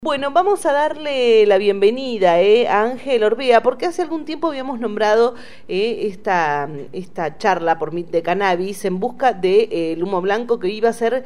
Bueno, vamos a darle la bienvenida a Ángel Orbea, porque hace algún tiempo habíamos nombrado esta charla por MIT de cannabis en busca de el humo blanco que iba a ser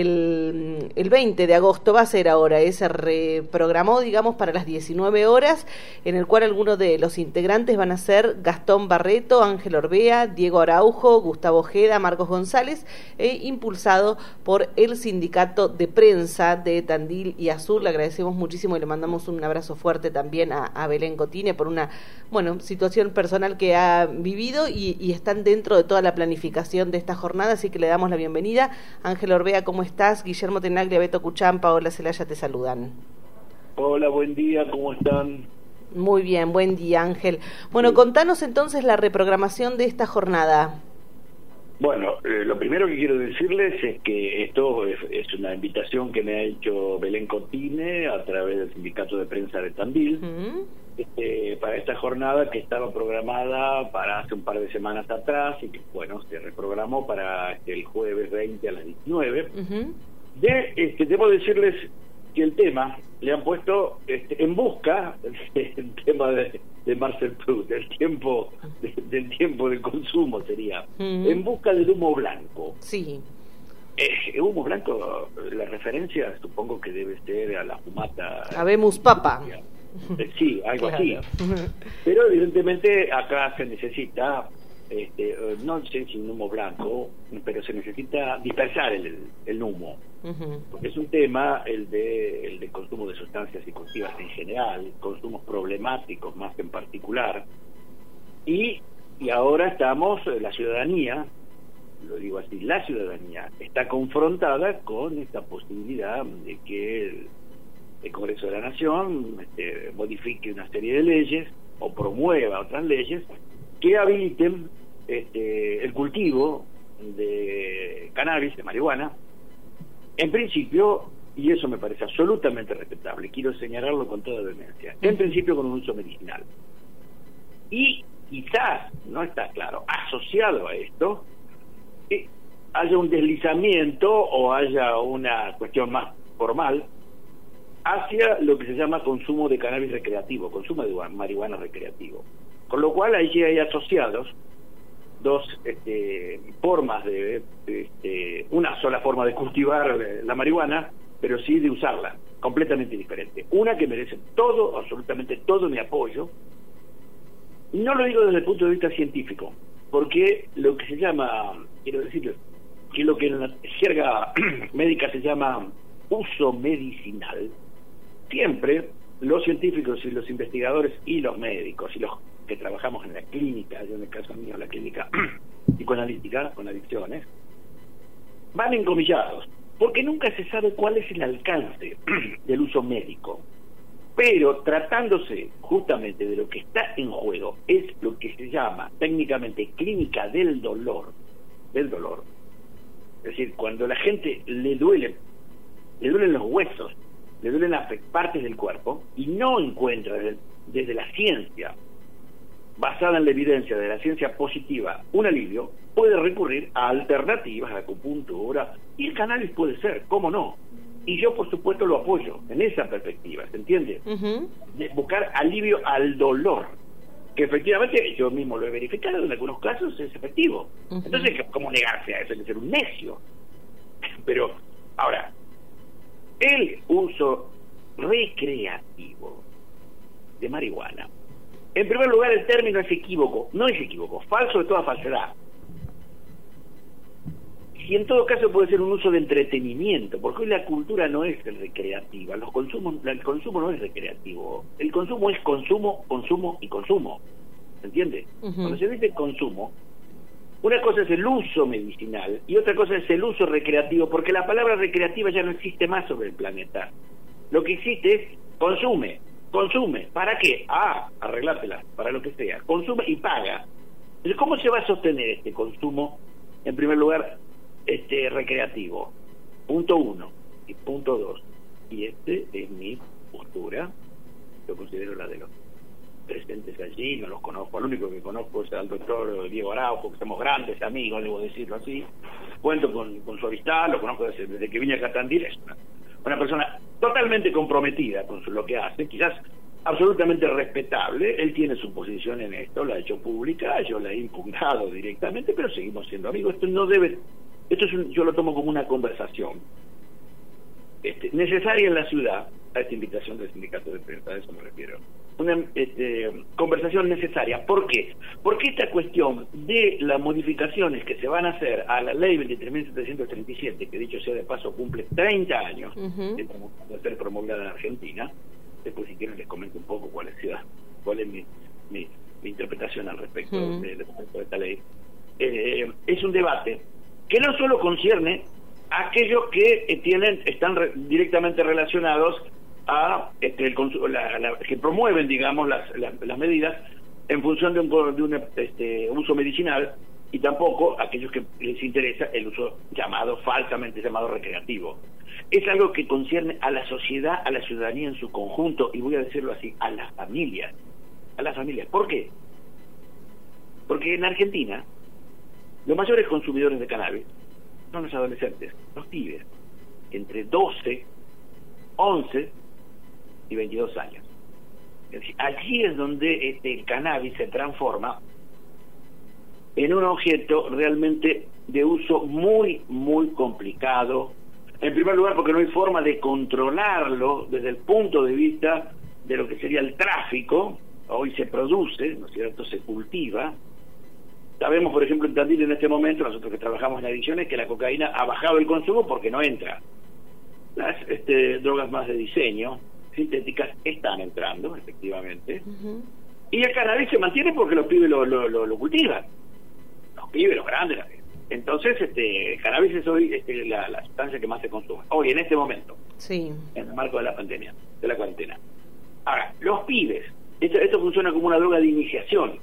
el 20 de agosto, va a ser ahora, se reprogramó, digamos, para las 19 horas, en el cual algunos de los integrantes van a ser Gastón Barreto, Ángel Orbea, Diego Araujo, Gustavo Ojeda, Marcos González, impulsado por el Sindicato de Prensa de Tandil y Azul. Le agradecemos muchísimo y le mandamos un abrazo fuerte también a Belén Cotine por una situación personal que ha vivido y están dentro de toda la planificación de esta jornada, así que le damos la bienvenida. Ángel Orbea, ¿cómo estás? Guillermo Tenaglia, Beto Cuchán, Paola Celaya te saludan. Hola, buen día, ¿cómo están? Muy bien, buen día, Ángel. Bueno, sí. Contanos entonces la reprogramación de esta jornada. Bueno, lo primero que quiero decirles es que esto es una invitación que me ha hecho Belén Cotine a través del Sindicato de Prensa de Tandil, para esta jornada que estaba programada para hace un par de semanas atrás y que, se reprogramó para el jueves 20 a las 19. Debo decirles que el tema le han puesto en busca del tema de Marcel Proust, del tiempo del consumo sería, en busca del humo blanco. Sí. Humo blanco, la referencia supongo que debe ser a la fumata. Habemos papa. Sí, algo claro. Así. Pero evidentemente acá se necesita, no sé si un humo blanco, pero se necesita dispersar el humo. Porque es un tema el de consumo de sustancias psicoactivas en general, consumos problemáticos más en particular, y ahora estamos, la ciudadanía, lo digo así, la ciudadanía está confrontada con esta posibilidad de que el Congreso de la Nación modifique una serie de leyes o promueva otras leyes que habiliten el cultivo de cannabis, de marihuana, en principio, y eso me parece absolutamente respetable, quiero señalarlo con toda vehemencia, en principio con un uso medicinal. Y quizás, no está claro, asociado a esto, haya un deslizamiento o haya una cuestión más formal hacia lo que se llama consumo de cannabis recreativo, consumo de marihuana recreativo. Con lo cual allí hay asociados dos formas una sola forma de cultivar la marihuana, pero sí de usarla, completamente diferente. Una que merece todo, absolutamente todo mi apoyo. No lo digo desde el punto de vista científico, porque lo que se llama, quiero decirles, que lo que en la jerga médica se llama uso medicinal, siempre los científicos y los investigadores y los médicos y los que trabajamos en la clínica, yo en el caso mío la clínica psicoanalítica con adicciones, van encomillados, porque nunca se sabe cuál es el alcance del uso médico. Pero tratándose justamente de lo que está en juego, es lo que se llama técnicamente clínica del dolor. Es decir, cuando a la gente le duelen los huesos, le duelen las partes del cuerpo y no encuentra desde la ciencia, basada en la evidencia de la ciencia positiva, un alivio, puede recurrir a alternativas, a la acupuntura, y el cannabis puede ser, ¿cómo no? Y yo, por supuesto, lo apoyo en esa perspectiva, ¿se entiende? De buscar alivio al dolor, que efectivamente yo mismo lo he verificado, en algunos casos es efectivo. Entonces, ¿cómo negarse a eso? Hay que ser un necio. Pero, ahora, el uso recreativo de marihuana, en primer lugar, el término es equívoco, falso de toda falsedad. Y en todo caso puede ser un uso de entretenimiento, porque hoy la cultura no es recreativa, el consumo no es recreativo, el consumo es consumo, consumo y consumo, ¿se entiende? Cuando se dice consumo, una cosa es el uso medicinal y otra cosa es el uso recreativo, porque la palabra recreativa ya no existe más sobre el planeta. Lo que existe es consume, ¿para qué? Arreglártela, para lo que sea, consume y paga. Entonces, ¿cómo se va a sostener este consumo, en primer lugar, recreativo? Punto 1 y punto 2, y es mi postura, yo considero la de los presentes allí, no los conozco, el único que conozco es al doctor Diego Araujo, que somos grandes amigos, debo decirlo así, cuento con su amistad, lo conozco desde que vine acá a Tandil, es una persona totalmente comprometida con lo que hace, quizás absolutamente respetable. Él tiene su posición en esto, la ha hecho pública, yo la he impugnado directamente, pero seguimos siendo amigos. Esto no debe, yo lo tomo como una conversación necesaria en la ciudad, a esta invitación del sindicato de prensa, a eso me refiero. Una conversación necesaria. ¿Por qué? Porque esta cuestión de las modificaciones que se van a hacer a la ley 23.737, que dicho sea de paso cumple 30 años de ser promulgada en Argentina, después si quieren les comento un poco cuál es mi interpretación al respecto de esta ley. Es un debate que no solo concierne a aquellos que están directamente relacionados a que promueven, digamos, las medidas en función de un uso medicinal, y tampoco a aquellos que les interesa el uso falsamente llamado recreativo. Es algo que concierne a la sociedad, a la ciudadanía en su conjunto, y voy a decirlo así, a las familias. ¿Por qué? Porque en Argentina los mayores consumidores de cannabis son los adolescentes, los pibes, entre 12, 11 y 22 años. Es decir, allí es donde el cannabis se transforma en un objeto realmente de uso muy, muy complicado. En primer lugar, porque no hay forma de controlarlo desde el punto de vista de lo que sería el tráfico. Hoy se produce, ¿no es cierto?, se cultiva. Sabemos, por ejemplo, en Tandil en este momento, nosotros que trabajamos en adicciones, que la cocaína ha bajado el consumo porque no entra. Las drogas más de diseño, sintéticas, están entrando, efectivamente. Y el cannabis se mantiene porque los pibes lo cultivan. Los pibes, los grandes. Entonces, el cannabis es hoy la sustancia que más se consume. Hoy, en este momento. Sí. En el marco de la pandemia, de la cuarentena. Ahora, los pibes, esto funciona como una droga de iniciación.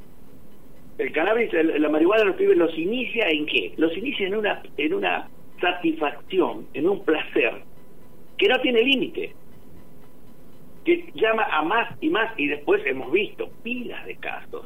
El cannabis, la marihuana, los pibes los inicia ¿en qué? Los inicia en una satisfacción, en un placer que no tiene límite, que llama a más y más, y después hemos visto pilas de casos.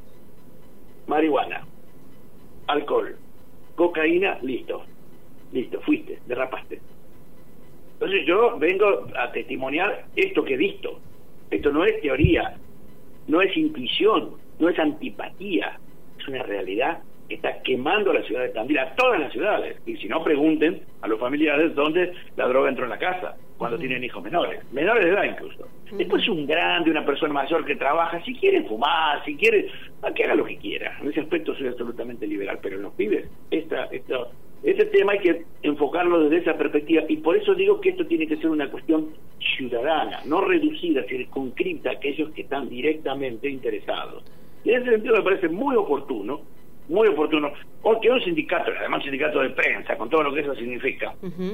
Marihuana, alcohol, cocaína, listo, fuiste, derrapaste. Entonces yo vengo a testimoniar esto que he visto. Esto no es teoría, no es intuición, no es antipatía, es una realidad que está quemando a la ciudad de Tandil, a todas las ciudades. Y si no, pregunten a los familiares dónde la droga entró en la casa, cuando tienen hijos menores de edad incluso. Después un grande, una persona mayor que trabaja, si quiere fumar, si quiere, que haga lo que quiera. En ese aspecto soy absolutamente liberal, pero en los pibes, este tema hay que enfocarlo desde esa perspectiva, y por eso digo que esto tiene que ser una cuestión ciudadana, no reducida, circunscripta a aquellos que están directamente interesados. Y en ese sentido me parece muy oportuno, porque un sindicato, además un sindicato de prensa, con todo lo que eso significa,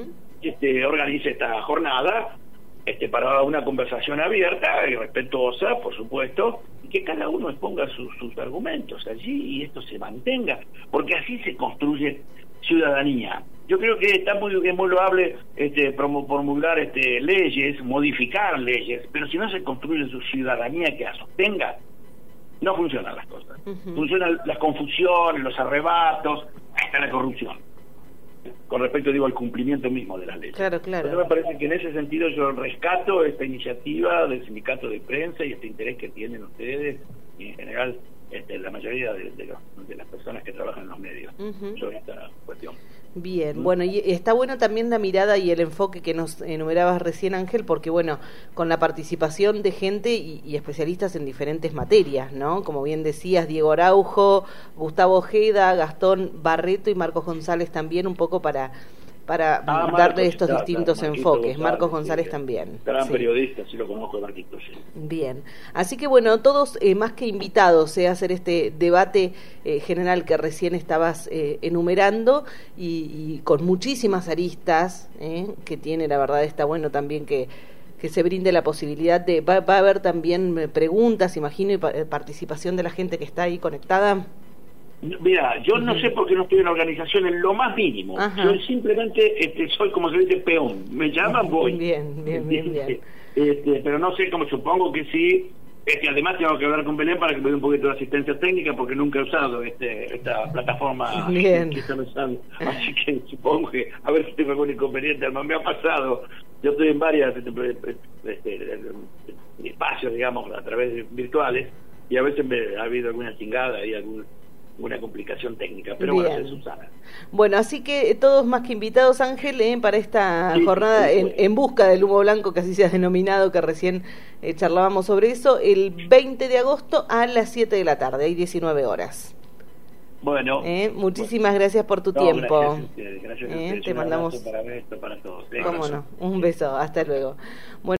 organice esta jornada para una conversación abierta y respetuosa, por supuesto, y que cada uno exponga sus argumentos allí y esto se mantenga, porque así se construye ciudadanía. Yo creo que es muy loable promulgar leyes, modificar leyes, pero si no se construye su ciudadanía que la sostenga, no funcionan las cosas. Funcionan las confusiones, los arrebatos, hasta la corrupción. Con respecto, al cumplimiento mismo de las leyes. Claro. Entonces me parece que en ese sentido yo rescato esta iniciativa del sindicato de prensa y este interés que tienen ustedes y en general la mayoría de las personas que trabajan en los medios sobre esta cuestión. Bien, bueno, y está bueno también la mirada y el enfoque que nos enumerabas recién, Ángel, porque bueno, con la participación de gente y especialistas en diferentes materias, ¿no? Como bien decías, Diego Araujo, Gustavo Ojeda, Gastón Barreto y Marcos González también, un poco para darle estos distintos enfoques. Marcos González también. Gran periodista, sí lo conozco, Marquitos. Sí. Bien, así que bueno, todos más que invitados a hacer este debate general que recién estabas enumerando y con muchísimas aristas que tiene, la verdad está bueno también que se brinde la posibilidad de... Va a haber también preguntas, imagino, y participación de la gente que está ahí conectada. Mira, yo no sé por qué no estoy en la organización en lo más mínimo. Yo simplemente soy, como se dice, peón. Me llaman, voy. Bien. Pero no sé, como supongo que sí, Es que además tengo que hablar con Belén para que me dé un poquito de asistencia técnica, porque nunca he usado esta plataforma Bien. que están usando. Así que supongo que a ver si tengo algún inconveniente. Además me ha pasado, yo estoy en varias espacios, digamos, a través de virtuales, y a veces ha habido alguna chingada y alguna complicación técnica, pero Bien. bueno, se subsana. Bueno, así que todos más que invitados, Ángel, para esta Sí, jornada sí, sí. en busca del humo blanco, que así se ha denominado, que recién charlábamos sobre eso, el 20 de agosto a las 7 de la tarde, hay 19 horas. Bueno. Muchísimas gracias por tu tiempo. Gracias a ustedes, gracias a ustedes. Te Un mandamos... abrazo para todos. Cómo no, un beso, hasta luego. Bueno,